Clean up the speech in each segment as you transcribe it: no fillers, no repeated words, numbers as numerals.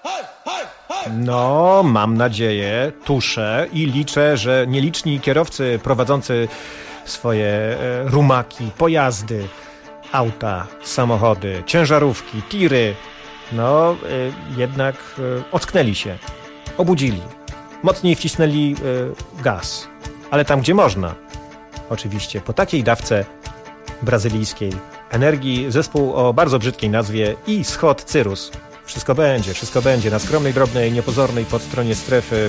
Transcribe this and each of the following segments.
No, mam nadzieję, tuszę i liczę, że nieliczni kierowcy prowadzący swoje rumaki, pojazdy, auta, samochody, ciężarówki, tiry, no jednak ocknęli się, obudzili, mocniej wcisnęli gaz, ale tam gdzie można. Oczywiście po takiej dawce brazylijskiej energii zespół o bardzo brzydkiej nazwie Ischod Cyrus. Wszystko będzie na skromnej, drobnej, niepozornej podstronie strefy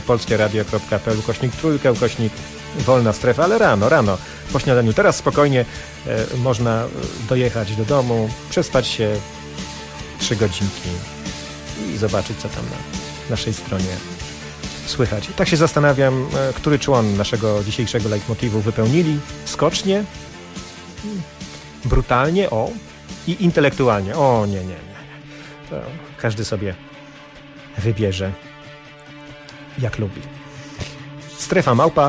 polskieradio.pl/3/wolna strefa, ale rano, po śniadaniu. Teraz spokojnie można dojechać do domu, przespać się 3 godzinki i zobaczyć, co tam na naszej stronie słychać. Tak się zastanawiam, który człon naszego dzisiejszego leitmotivu wypełnili skocznie, brutalnie, i intelektualnie. Nie. To każdy sobie wybierze, jak lubi. Strefa małpa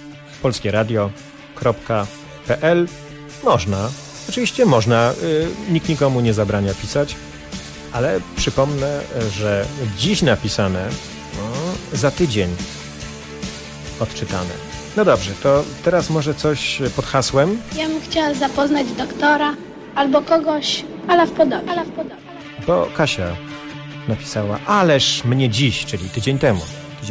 polskieradio.pl. Oczywiście można, nikt nikomu nie zabrania pisać, ale przypomnę, że dziś napisane, za tydzień odczytane. No dobrze, to teraz może coś pod hasłem? Ja bym chciała zapoznać doktora albo kogoś, ale w podobie. Bo Kasia napisała, ależ mnie dziś, czyli tydzień temu.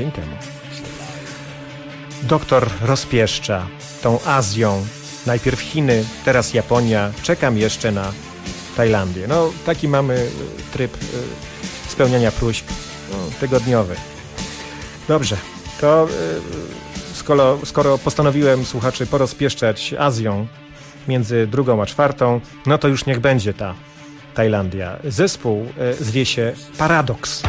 Doktor rozpieszcza tą Azją. Najpierw Chiny, teraz Japonia. Czekam jeszcze na Tajlandię. No, taki mamy tryb spełniania próśb tygodniowy. Dobrze, to skoro postanowiłem słuchaczy porozpieszczać Azją między 2. a 4, no to już niech będzie ta Tajlandia. Zespół zwie się Paradoks.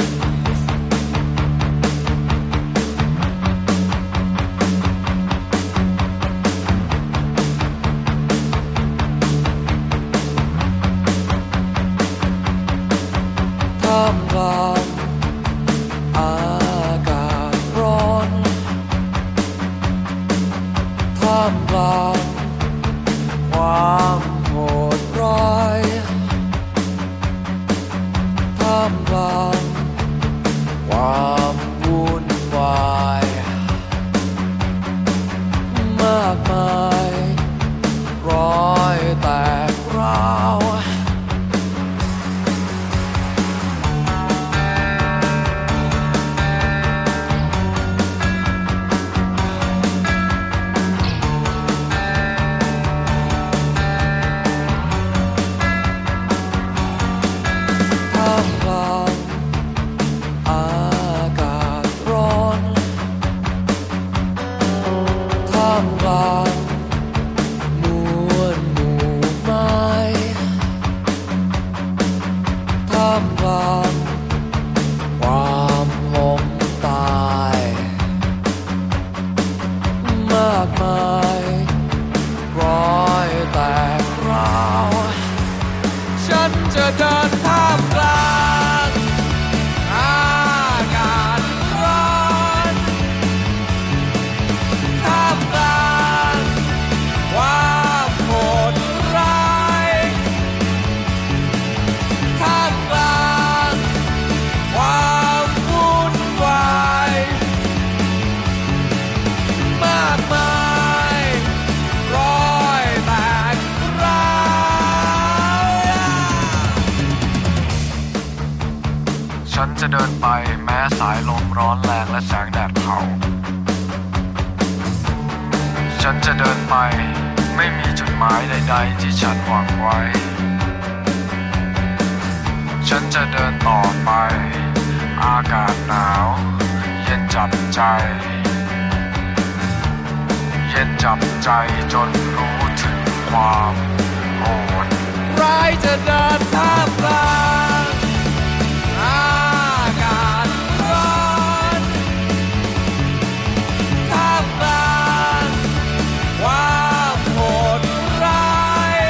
ฉันจะเดินไปแม้สายลมร้อนแรงและแสงแดดเผาฉันจะเดินไปไม่มีจุดหมายใดๆที่ฉันหวังไว้ฉันจะเดินต่อไปอากาศหนาวเย็นจับใจจนรู้ถึงความโหดร้ายจะเดินท่ามกลางอากาศร้อนท่ามกลางความโหดร้าย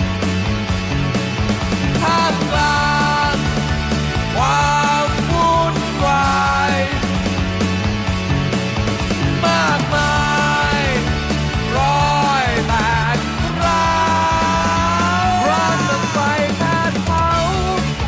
ท่ามกลางความวุ่นวายมากมายร้อยแตกร้าวร้อนดังไฟแผดเผา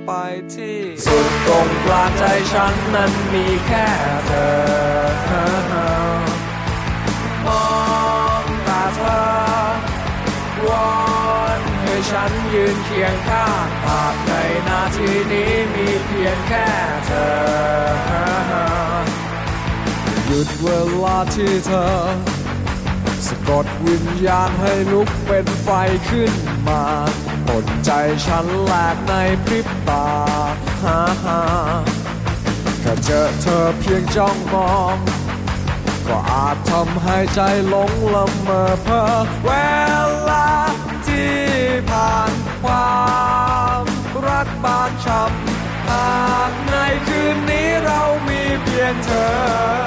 ไปที่สุดตรงกลางใจฉันนั้นมีแค่เธอมองตาเธอวอนให้ฉันยืนเคียงข้างหากในนาทีนี้มีเพียงแค่เธอหยุดเวลาที่เธอสะกดวิญญาณให้ลุกเป็นไฟขึ้นมาปนใจฉันแหลกในพริบตาแค่เจอเธอเพียงจ้องมองก็อาจทำให้ใจหลงละเมอเพ้อเวลาที่ผ่านความรักบางช้ำหากในคืนนี้เรามีเพียงเธอ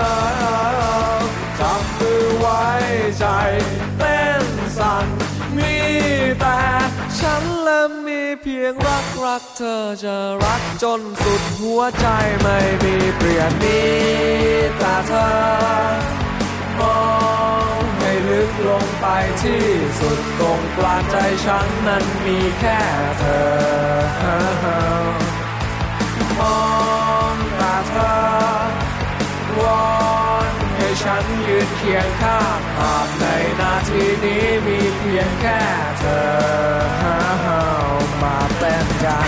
จับมือไว้ใจเต้นสั่นมีแต่ฉันและมีเพียงรักเธอจะรักจนสุดหัวใจไม่มีเปลี่ยนนี้แต่เธอมองให้ลึกลงไปที่สุดตรงกลางใจฉันนั้นมีแค่เธอมองตาเธอวอนให้ฉันยืนเคียงข้างหากในนาทีนี้มีเพียงแค่เธอมาเป็นกัน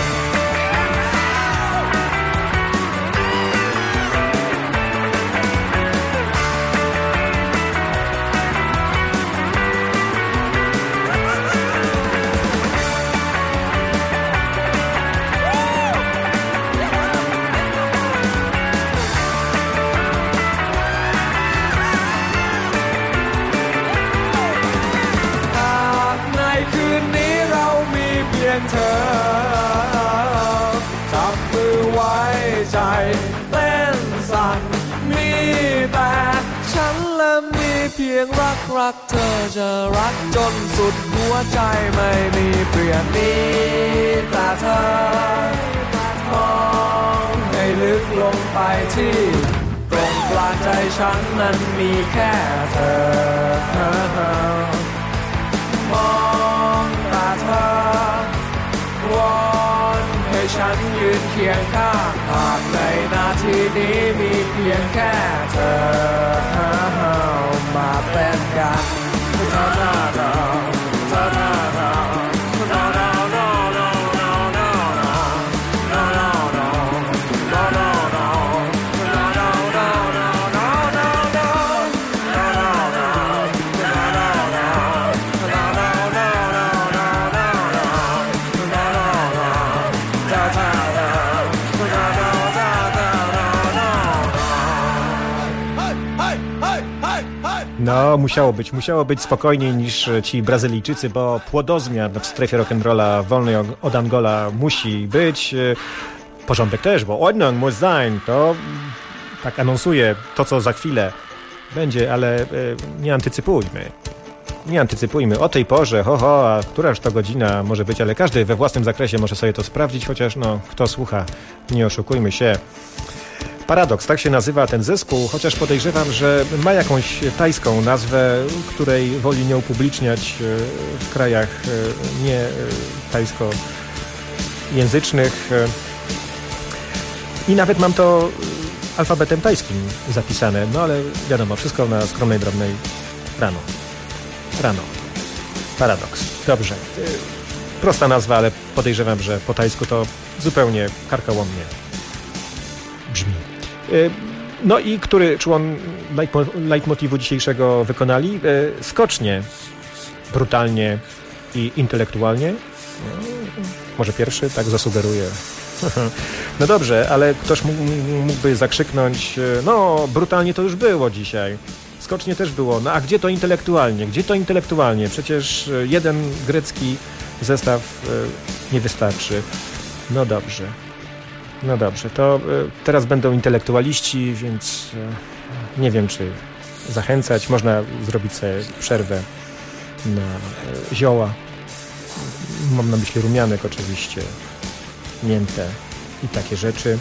เธอจับมือไว้ใจเต้นสั่นมีแต่ฉันและมีเพียงรักเธอจะรักจนสุดหัวใจไม่มีเปลี่ยนนี้แต่เธอมองให้ลึกลงไปที่ตรงกลางใจฉันนั้นมีแค่เธอมองตาเธอวอนให้ฉันยืนเคียงข้างหากในนาทีนี้มีเพียงแค่เธอมาเป็นกันเธ No, musiało być spokojniej niż ci Brazylijczycy, bo płodozmian w strefie rock'n'rolla wolnej od Angola musi być. Porządek też, bo Ordnung muss sein, to tak anonsuje to, co za chwilę będzie, ale nie antycypujmy. O tej porze, a któraż to godzina może być, ale każdy we własnym zakresie może sobie to sprawdzić, chociaż kto słucha, nie oszukujmy się. Paradoks, tak się nazywa ten zespół, chociaż podejrzewam, że ma jakąś tajską nazwę, której woli nie upubliczniać w krajach nie tajskojęzycznych. I nawet mam to alfabetem tajskim zapisane, no ale wiadomo, wszystko na skromnej, drobnej rano. Paradoks. Dobrze. Prosta nazwa, ale podejrzewam, że po tajsku to zupełnie karkołomnie brzmi. No i który człon leitmotivu dzisiejszego wykonali? Skocznie, brutalnie i intelektualnie. Może pierwszy, tak zasugeruję. No dobrze, ale ktoś mógłby zakrzyknąć, no brutalnie to już było dzisiaj. Skocznie też było. No a gdzie to intelektualnie? Przecież jeden grecki zestaw nie wystarczy. No dobrze, to teraz będą intelektualiści, więc nie wiem, czy zachęcać. Można zrobić sobie przerwę na zioła. Mam na myśli rumianek oczywiście, miętę i takie rzeczy.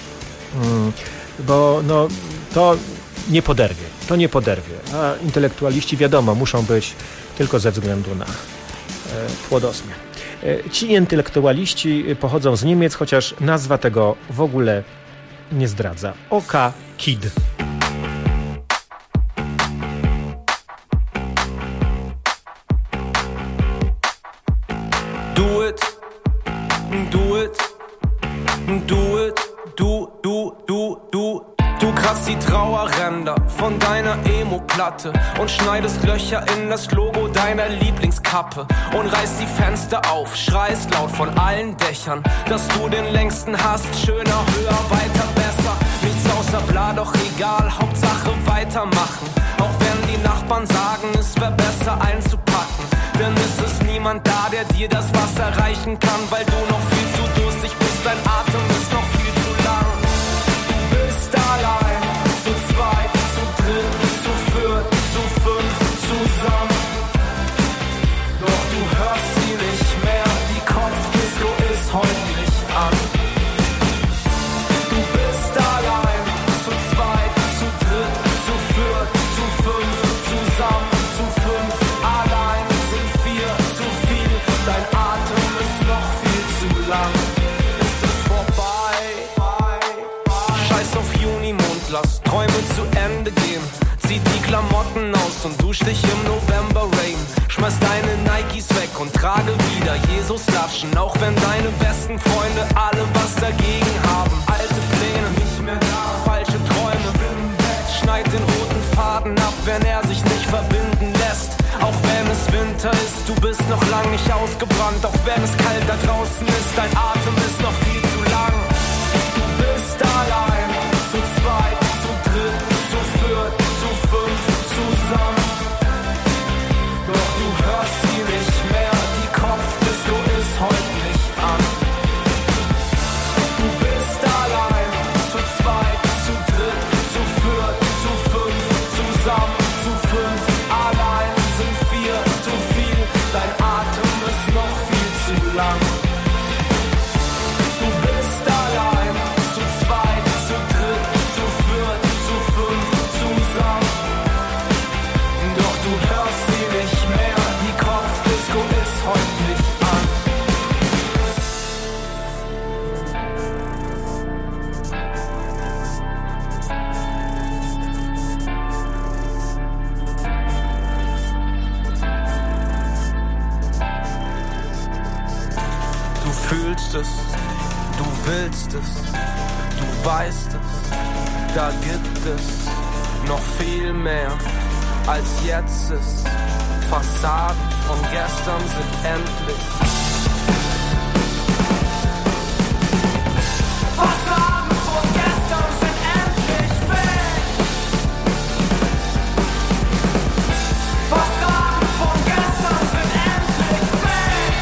Bo to nie poderwie. A intelektualiści, wiadomo, muszą być tylko ze względu na płodozmian. Ci intelektualiści pochodzą z Niemiec, chociaż nazwa tego w ogóle nie zdradza. OK Kid. Do it, do it, do it, du. Du kratzt die Trauerränder von deiner Emo-Platte und schneidest Löcher in das Logo deiner Lieblingskappe und reißt die Fenster auf, schreist laut von allen Dächern, dass du den längsten hast, schöner, höher, weiter, besser. Nichts außer bla, doch egal, Hauptsache weitermachen. Auch wenn die Nachbarn sagen, es wäre besser einzupacken, denn es ist niemand da, der dir das Wasser reichen kann, weil du noch viel zu durstig bist, dein Atem ist noch viel zu lang. Du bist allein, zu zweit, zu dritt, zu viert, zu fünf, zusammen. Doch du hörst sie nicht mehr, die Kopfdisco ist heute nicht an. Du bist allein, zu zweit, zu dritt, zu viert, zu fünf, zusammen, zu fünf, allein sind vier, zu viel, dein Atem ist noch viel zu lang. Es ist vorbei. Scheiß auf Junimond, lass Träume zu Ende gehen. Zieh die Klamotten aus und dusch dich im November Rain. Schmeiß deine Nikes weg und trage wieder Jesus-Latschen, auch wenn deine besten Freunde alle was dagegen haben. Alte Pläne, nicht mehr da, falsche Träume, schneid den roten Faden ab, wenn er sich nicht verbinden lässt. Auch wenn es Winter ist, du bist noch lang nicht ausgebrannt, auch wenn es kalt da draußen ist, dein Atem ist noch viel zu lang. Du bist allein, zu zweit, zu dritt, zu viert, zu fünf, zusammen. Doch du hörst sie nicht mehr, die Kopfdisco ist heute nicht an. Du bist allein, zu zweit, zu dritt, zu viert, zu fünf, zusammen, zu fünf, allein sind vier, zu viel, dein Atem ist noch viel zu lang. Du bist allein, zu zweit, zu dritt, zu viert, zu fünf, zusammen. Doch du hörst sie nicht mehr, die Kopfdisco ist heute nicht an. Du fühlst es, du willst es, du weißt es, da gibt es noch viel mehr als jetzt ist. Fassaden von gestern sind endlich. Fassaden von gestern sind endlich weg. Fassaden von gestern sind endlich weg.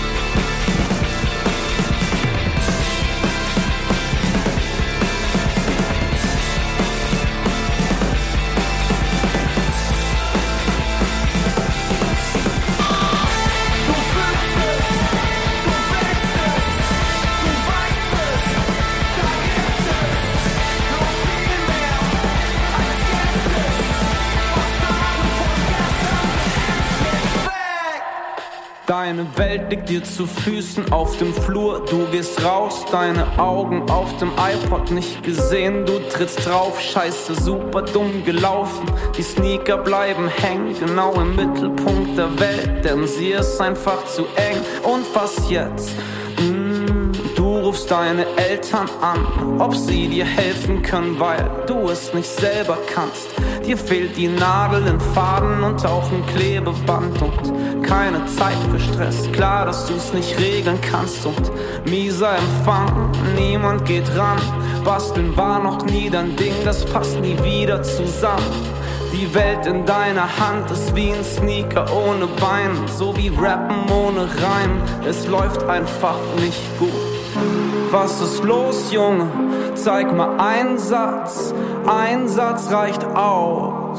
Du fühlst es, du willst es, du weißt es, da gibt es noch viel mehr als jetzt ist. Fassaden von gestern sind endlich weg. Deine Welt liegt dir zu Füßen auf dem Flur, du gehst raus, deine Augen auf dem iPod nicht gesehen, du trittst drauf, scheiße, super dumm gelaufen, die Sneaker bleiben hängen, genau im Mittelpunkt der Welt, denn sie ist einfach zu eng. Und was jetzt? Du rufst deine Eltern an, ob sie dir helfen können, weil du es nicht selber kannst. Dir fehlt die Nadel, den Faden und auch ein Klebeband und keine Zeit für Stress. Klar, dass du es nicht regeln kannst und mieser Empfang, niemand geht ran. Basteln war noch nie dein Ding, das passt nie wieder zusammen. Die Welt in deiner Hand ist wie ein Sneaker ohne Bein, so wie Rappen ohne Reim. Es läuft einfach nicht gut. Was ist los, Junge? Zeig mal ein Satz reicht aus.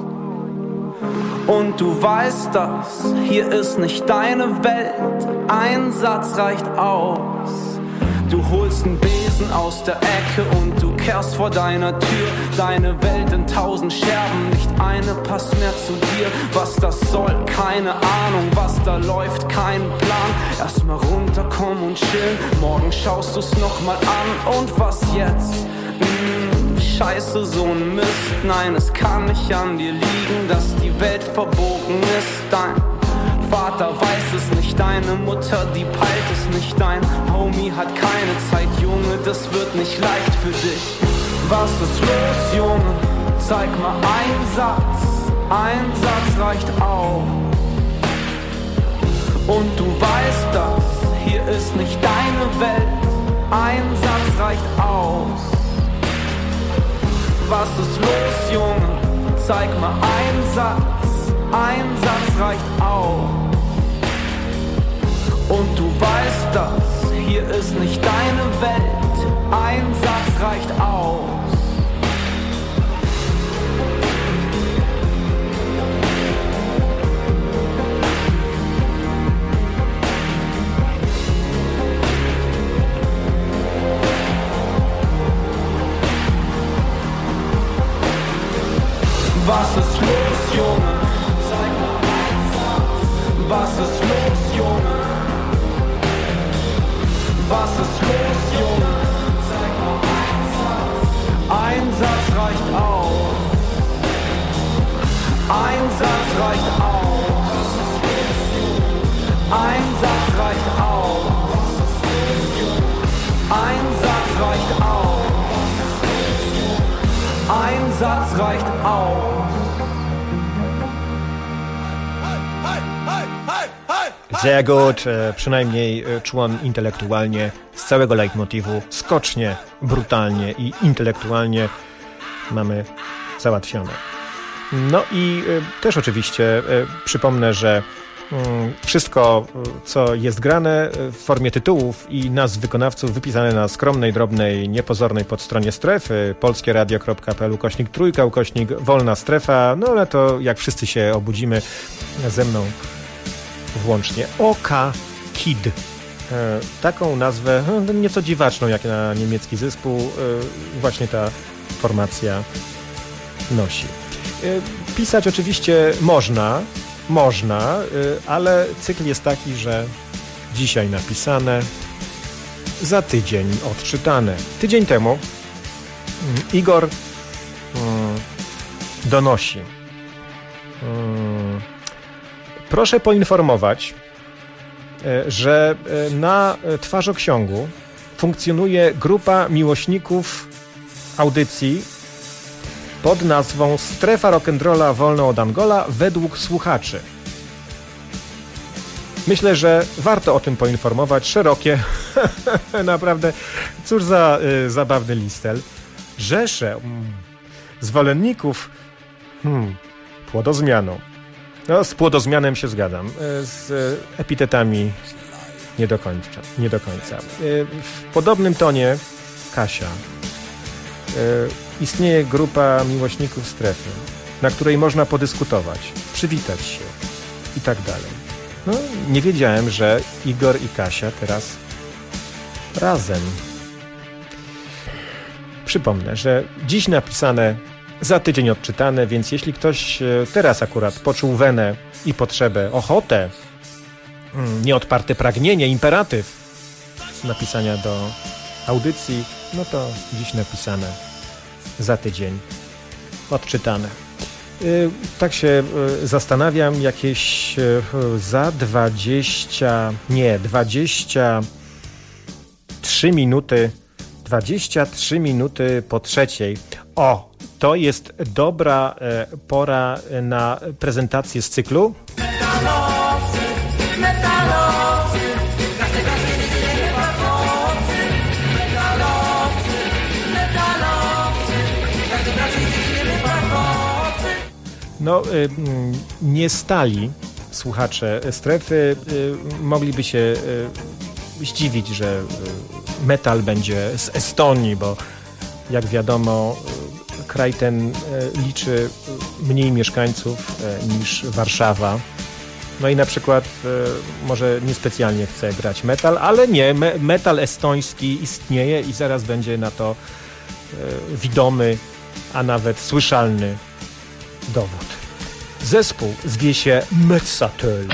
Und du weißt das, hier ist nicht deine Welt, ein Satz reicht aus. Du holst einen Besen aus der Ecke und du kehrst vor deiner Tür, deine Welt in 1000 Scherben, nicht eine passt mehr zu dir. Was das soll, keine Ahnung, was da läuft, kein Plan. Erstmal runterkommen und chillen, morgen schaust du's nochmal an. Und was jetzt? Scheiße, so ein Mist. Nein, es kann nicht an dir liegen, dass die Welt verbogen ist. Dein Vater weiß es nicht, deine Mutter, die peilt es nicht. Dein Homie hat keine Zeit, Junge, das wird nicht leicht für dich. Was ist los, Junge? Zeig mal ein Satz reicht auch. Und du weißt das, hier ist nicht deine Welt, ein Satz reicht aus. Was ist los, Junge? Zeig mal ein Satz reicht aus. Und du weißt das, hier ist nicht deine Welt, ein Satz reicht aus. Was ist los, Junge? Was ist los, Junge? Was ist los, Junge? Ein Satz reicht aus. Ein Satz reicht aus. Ein Satz reicht aus. Ein Satz reicht aus. Ein Satz reicht aus. Zagot, przynajmniej człon intelektualnie, z całego leitmotivu, skocznie, brutalnie i intelektualnie mamy załatwione. No i też oczywiście przypomnę, że wszystko, co jest grane w formie tytułów i nazw wykonawców wypisane na skromnej, drobnej, niepozornej podstronie strefy polskieradio.pl/3/wolna strefa, no ale to jak wszyscy się obudzimy ze mną włącznie. OK Kid. Taką nazwę, nieco dziwaczną jak na niemiecki zespół, właśnie ta formacja nosi. Pisać oczywiście można, ale cykl jest taki, że dzisiaj napisane, za tydzień odczytane. Tydzień temu Igor donosi. Proszę poinformować, że na Twarzoksiągu funkcjonuje grupa miłośników audycji pod nazwą Strefa Rock'n'Rolla wolna od Angola według słuchaczy. Myślę, że warto o tym poinformować. Szerokie, naprawdę, cóż za zabawny listel. Rzesze zwolenników płodozmianą. No, z płodozmianem się zgadzam. Z epitetami nie do końca. W podobnym tonie Kasia. Istnieje grupa miłośników strefy, na której można podyskutować, przywitać się i tak dalej. No, nie wiedziałem, że Igor i Kasia teraz razem. Przypomnę, że dziś napisane, za tydzień odczytane, więc jeśli ktoś teraz akurat poczuł wenę i potrzebę, ochotę, nieodparte pragnienie, imperatyw napisania do audycji, no to dziś napisane, za tydzień odczytane. Tak się zastanawiam, jakieś za 23 minuty po trzeciej. O, to jest dobra pora na prezentację z cyklu. Metalowcy, każdej branży niedzielnie fachowcy. Metalowcy, każdej branży niedzielnie fachowcy. No, nie stali słuchacze strefy mogliby się zdziwić, że metal będzie z Estonii, bo jak wiadomo, kraj ten liczy mniej mieszkańców niż Warszawa. No i na przykład może niespecjalnie chce grać metal, ale nie, metal estoński istnieje i zaraz będzie na to widomy, a nawet słyszalny dowód. Zespół zwie się Metzatel.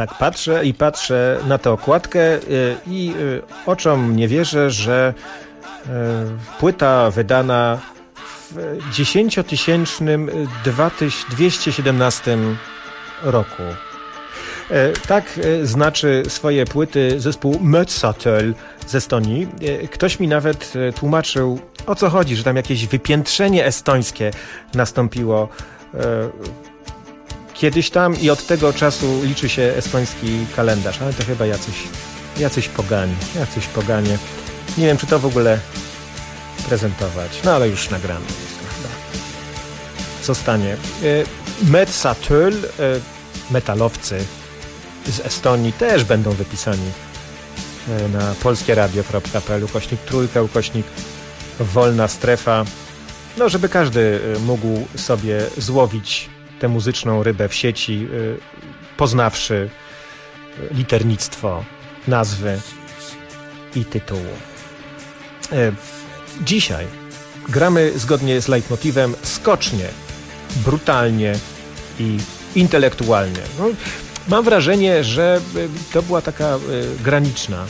Tak, patrzę na tę okładkę i oczom nie wierzę, że płyta wydana w 10-tysięcznym 217 roku. Tak znaczy swoje płyty zespół Metsatöl z Estonii. Ktoś mi nawet tłumaczył, o co chodzi, że tam jakieś wypiętrzenie estońskie nastąpiło kiedyś tam i od tego czasu liczy się estoński kalendarz. Ale to chyba jacyś poganie. Nie wiem, czy to w ogóle prezentować. No ale już nagrane jest to chyba. Zostanie. Metsatöl, metalowcy z Estonii też będą wypisani na polskieradio.pl /wolna strefa. No, żeby każdy mógł sobie złowić tę muzyczną rybę w sieci, poznawszy liternictwo nazwy i tytułu. Dzisiaj gramy zgodnie z leitmotivem skocznie, brutalnie i intelektualnie. No, mam wrażenie, że to była taka graniczna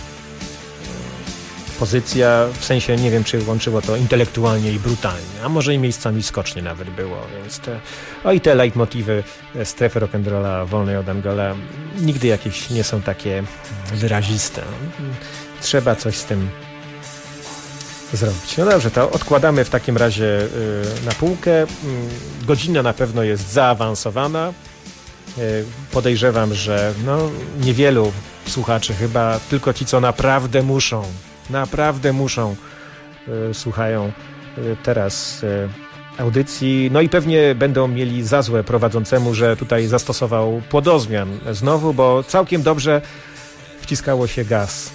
pozycja, w sensie nie wiem, czy łączyło to intelektualnie i brutalnie, a może i miejscami skocznie nawet było, więc i te leitmotivy strefy rock'n'rolla wolnej od Angola nigdy jakieś nie są takie wyraziste. Trzeba coś z tym zrobić. No dobrze, to odkładamy w takim razie na półkę. Godzina na pewno jest zaawansowana. Podejrzewam, że niewielu słuchaczy, chyba tylko ci, co naprawdę muszą, słuchają teraz audycji. No i pewnie będą mieli za złe prowadzącemu, że tutaj zastosował płodozmian znowu, bo całkiem dobrze wciskało się gaz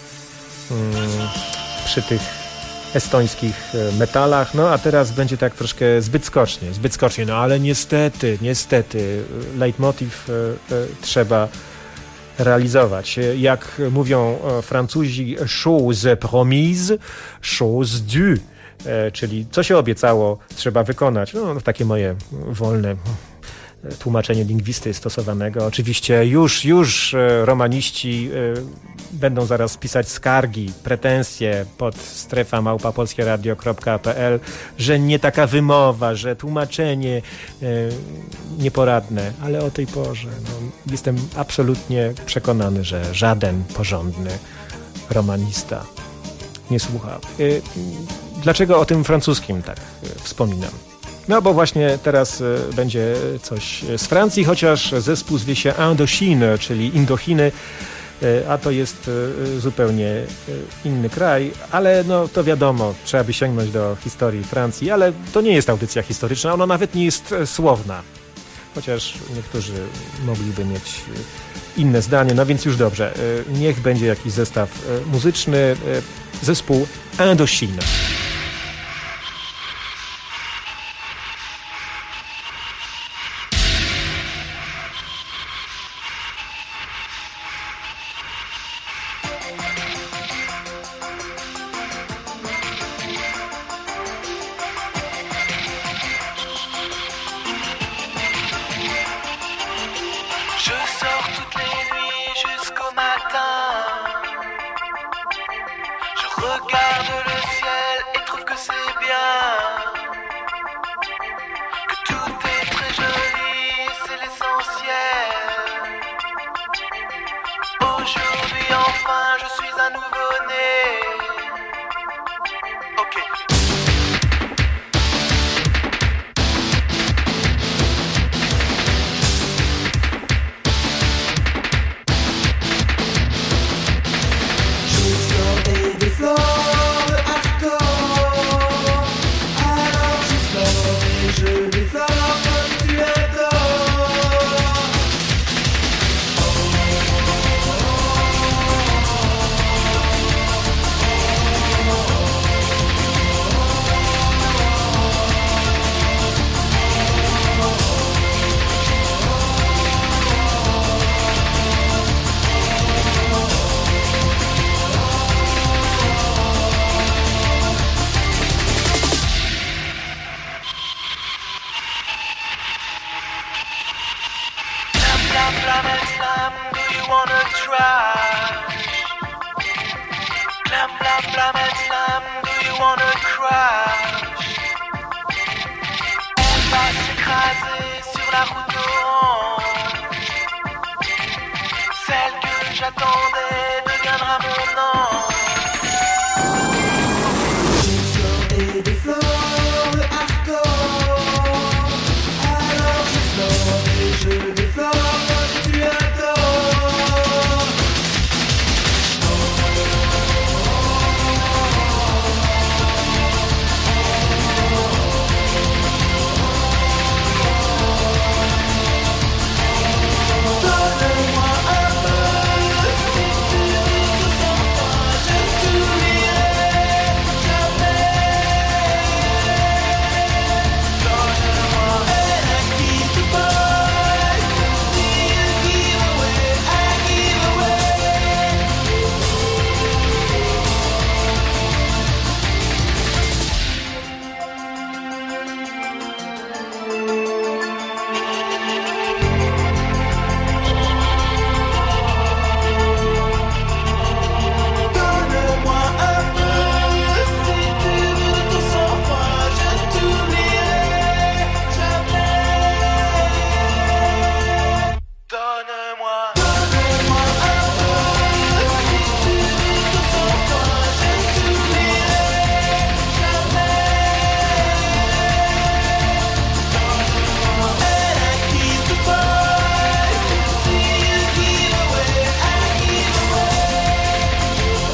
przy tych estońskich metalach, no a teraz będzie tak troszkę zbyt skocznie, no ale niestety leitmotiv trzeba realizować. Jak mówią Francuzi, chose promise, chose due, czyli co się obiecało, trzeba wykonać. No takie moje wolne tłumaczenie lingwisty stosowanego. Oczywiście już romaniści będą zaraz pisać skargi, pretensje pod strefa@polskieradio.pl, że nie taka wymowa, że tłumaczenie nieporadne, ale o tej porze jestem absolutnie przekonany, że żaden porządny romanista nie słucha. Dlaczego o tym francuskim tak wspominam? No bo właśnie teraz będzie coś z Francji, chociaż zespół zwie się Indochine, czyli Indochiny, a to jest zupełnie inny kraj, ale no to wiadomo, trzeba by sięgnąć do historii Francji, ale to nie jest audycja historyczna, ona nawet nie jest słowna, chociaż niektórzy mogliby mieć inne zdanie, no więc już dobrze, niech będzie jakiś zestaw muzyczny, zespół Indochine. et des fleurs de hardcore. Alors j'explore et je déflore que tu adores. Donne-moi un peu, si tu veux tout sans fin, je t'oublierai jamais. Donne-moi un kiss to boy, see you give away, I give away. Donne-moi un peu, si tu veux tout sans fin, je t'oublierai jamais. Donne-moi un peu, si tu veux tout sans fin, je t'oublierai jamais. Donne-moi un kiss to boy, see you give away, I give away.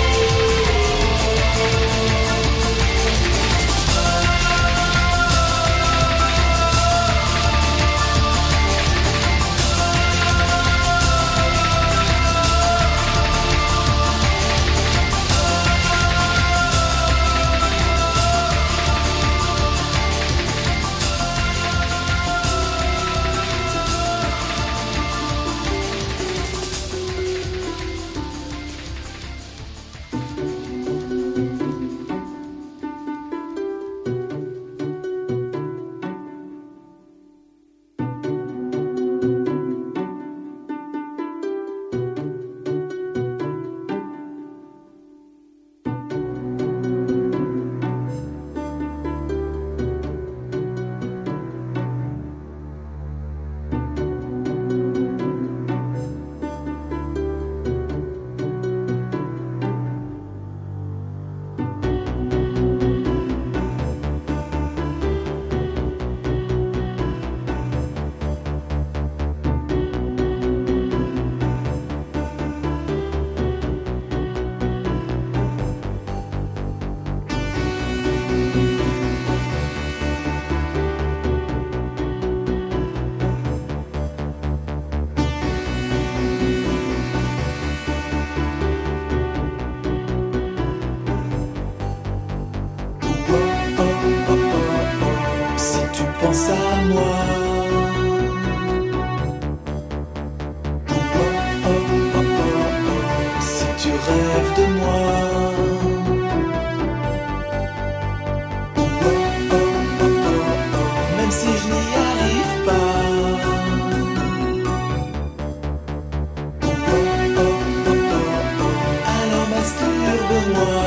Si tu penses à moi, si tu rêves de moi, même si je n'y arrive pas, alors masturbe-moi.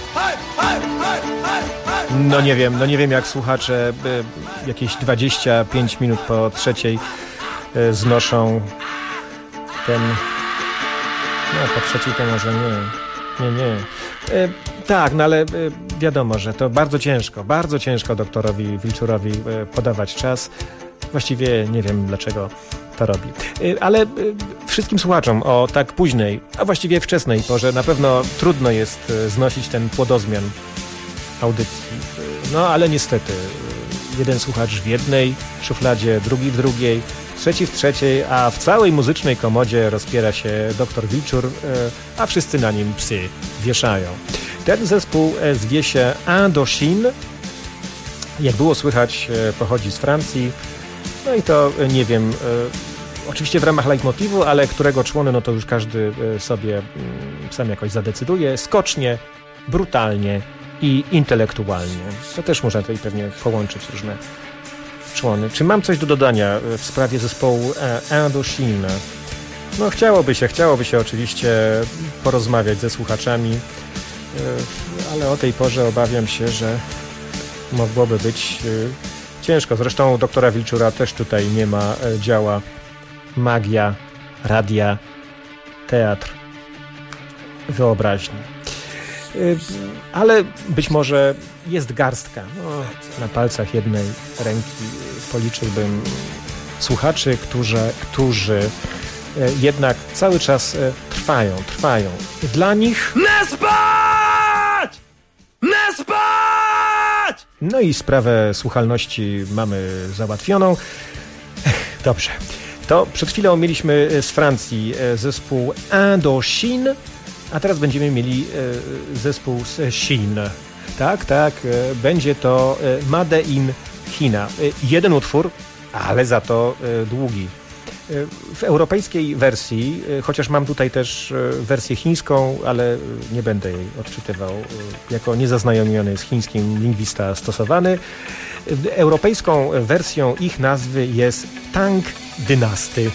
No nie wiem jak słuchacze jakieś 25 minut po trzeciej znoszą ten... No po trzeciej to może nie. Tak, no ale wiadomo, że to bardzo ciężko doktorowi Wilczurowi podawać czas. Właściwie nie wiem dlaczego to robi. Ale wszystkim słuchaczom o tak późnej, a właściwie wczesnej porze na pewno trudno jest znosić ten płodozmian audycji. No ale niestety jeden słuchacz w jednej szufladzie, drugi w drugiej, trzeci w trzeciej, a w całej muzycznej komodzie rozpiera się doktor Wilczur, a wszyscy na nim psy wieszają. Ten zespół zwie się Indochine. Jak było słychać, pochodzi z Francji. No i to nie wiem, oczywiście w ramach leitmotivu, ale którego człony, no to już każdy sobie sam jakoś zadecyduje. Skocznie, brutalnie i intelektualnie. To też można tutaj pewnie połączyć różne człony. Czy mam coś do dodania w sprawie zespołu Indochine? No chciałoby się oczywiście porozmawiać ze słuchaczami, ale o tej porze obawiam się, że mogłoby być ciężko. Zresztą doktora Wilczura też tutaj nie ma. Działa magia, radia, teatr, wyobraźni. Ale być może jest garstka. No, na palcach jednej ręki policzyłbym słuchaczy, którzy jednak cały czas trwają. Dla nich... Nie spać! Nie spać! No i sprawę słuchalności mamy załatwioną. Dobrze. To przed chwilą mieliśmy z Francji zespół Indochine, a teraz będziemy mieli zespół z Chin. Tak, będzie to Made in China. Jeden utwór, ale za to długi. W europejskiej wersji, chociaż mam tutaj też wersję chińską, ale nie będę jej odczytywał, jako niezaznajomiony z chińskim lingwista stosowany. Europejską wersją ich nazwy jest Tang Dynasty.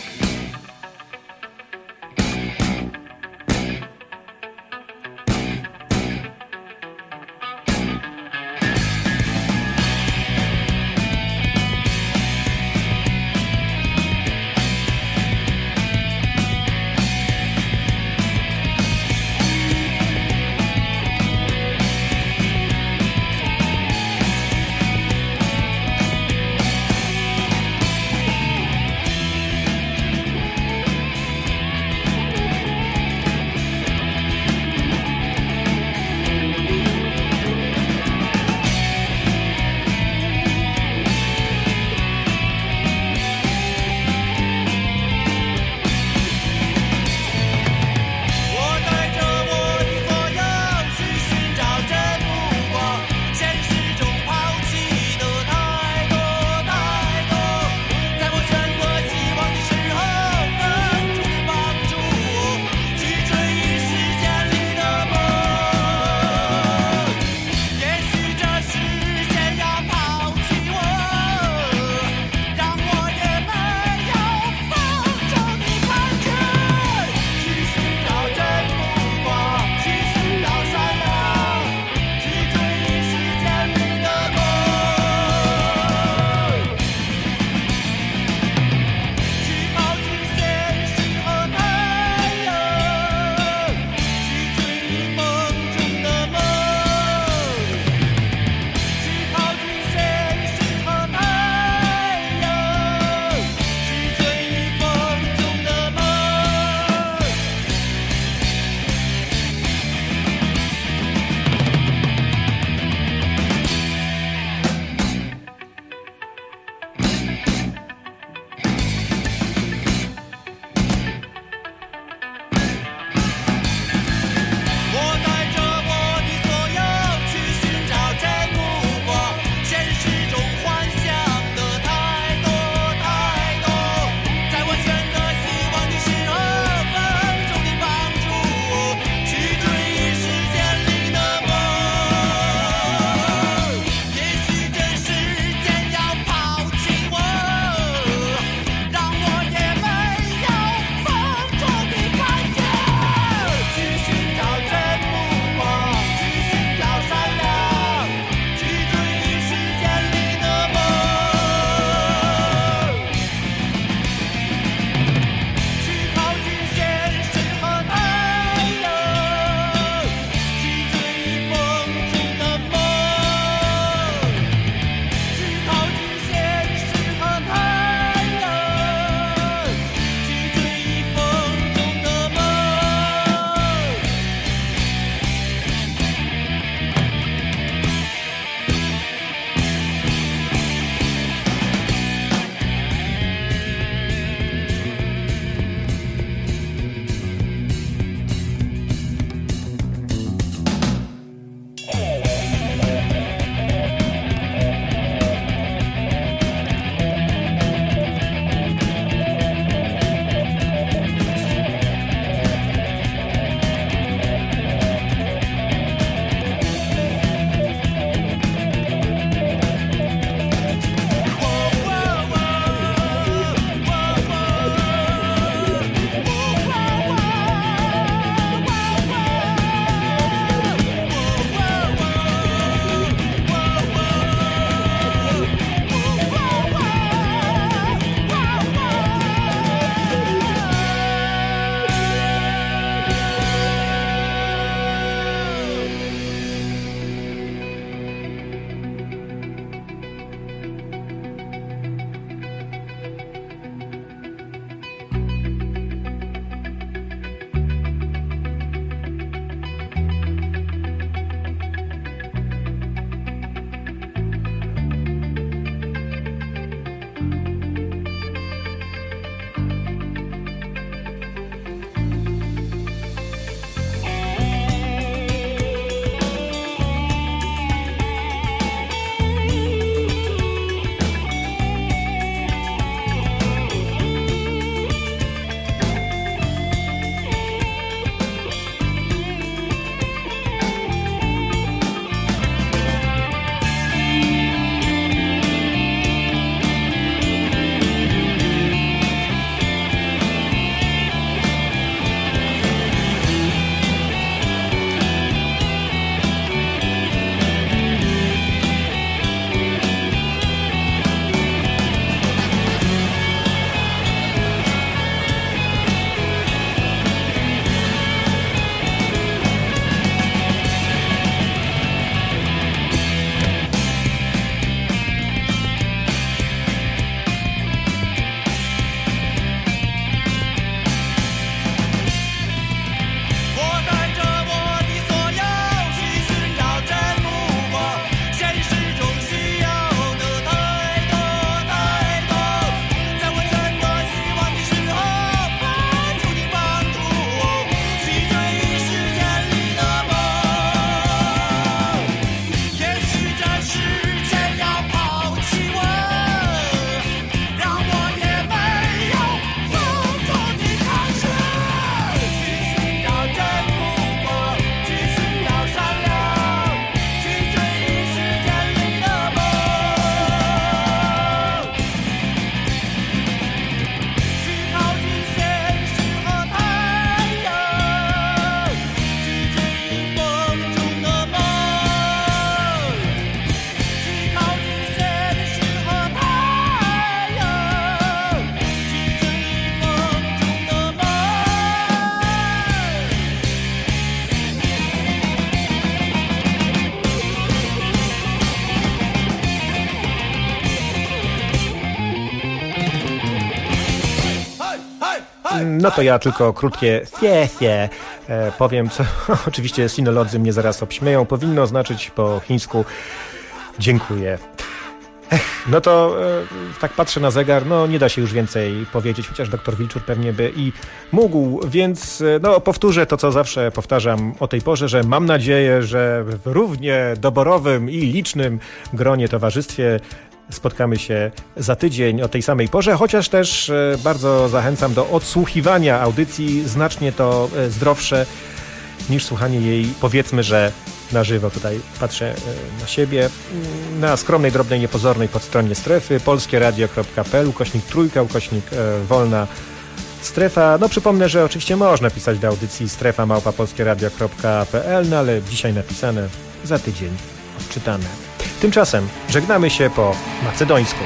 No to ja tylko krótkie fie powiem, co oczywiście sinolodzy mnie zaraz obśmieją. Powinno znaczyć po chińsku dziękuję. No to tak patrzę na zegar, no nie da się już więcej powiedzieć, chociaż doktor Wilczur pewnie by i mógł, więc no powtórzę to, co zawsze powtarzam o tej porze, że mam nadzieję, że w równie doborowym i licznym gronie, towarzystwie spotkamy się za tydzień o tej samej porze, chociaż też bardzo zachęcam do odsłuchiwania audycji, znacznie to zdrowsze niż słuchanie jej, powiedzmy, że na żywo. Tutaj patrzę na siebie, na skromnej, drobnej, niepozornej podstronie strefy polskieradio.pl /3/wolna strefa. No przypomnę, że oczywiście można pisać do audycji strefa@polskieradio.pl, no ale dzisiaj napisane, za tydzień odczytane. Tymczasem żegnamy się po macedońsku.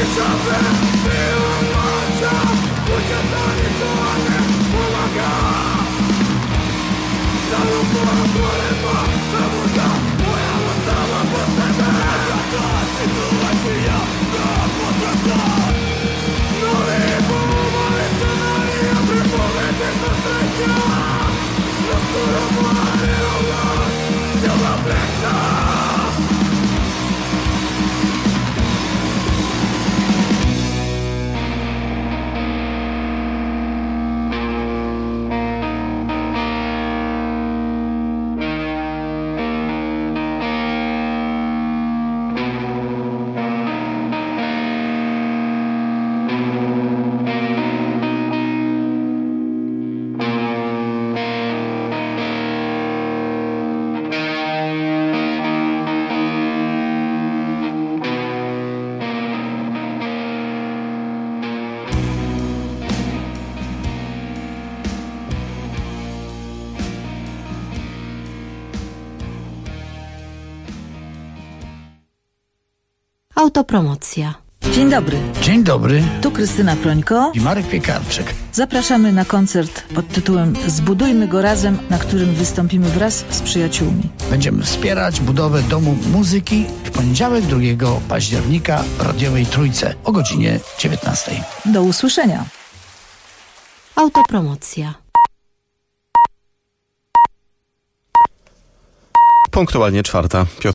Autopromocja. Dzień dobry. Dzień dobry. Tu Krystyna Prońko I Marek Piekarczyk. Zapraszamy na koncert pod tytułem Zbudujmy go razem, na którym wystąpimy wraz z przyjaciółmi. Będziemy wspierać budowę Domu Muzyki w poniedziałek 2 października w Radiowej Trójce o godzinie 19. Do usłyszenia. Autopromocja. Punktualnie 4. Piotr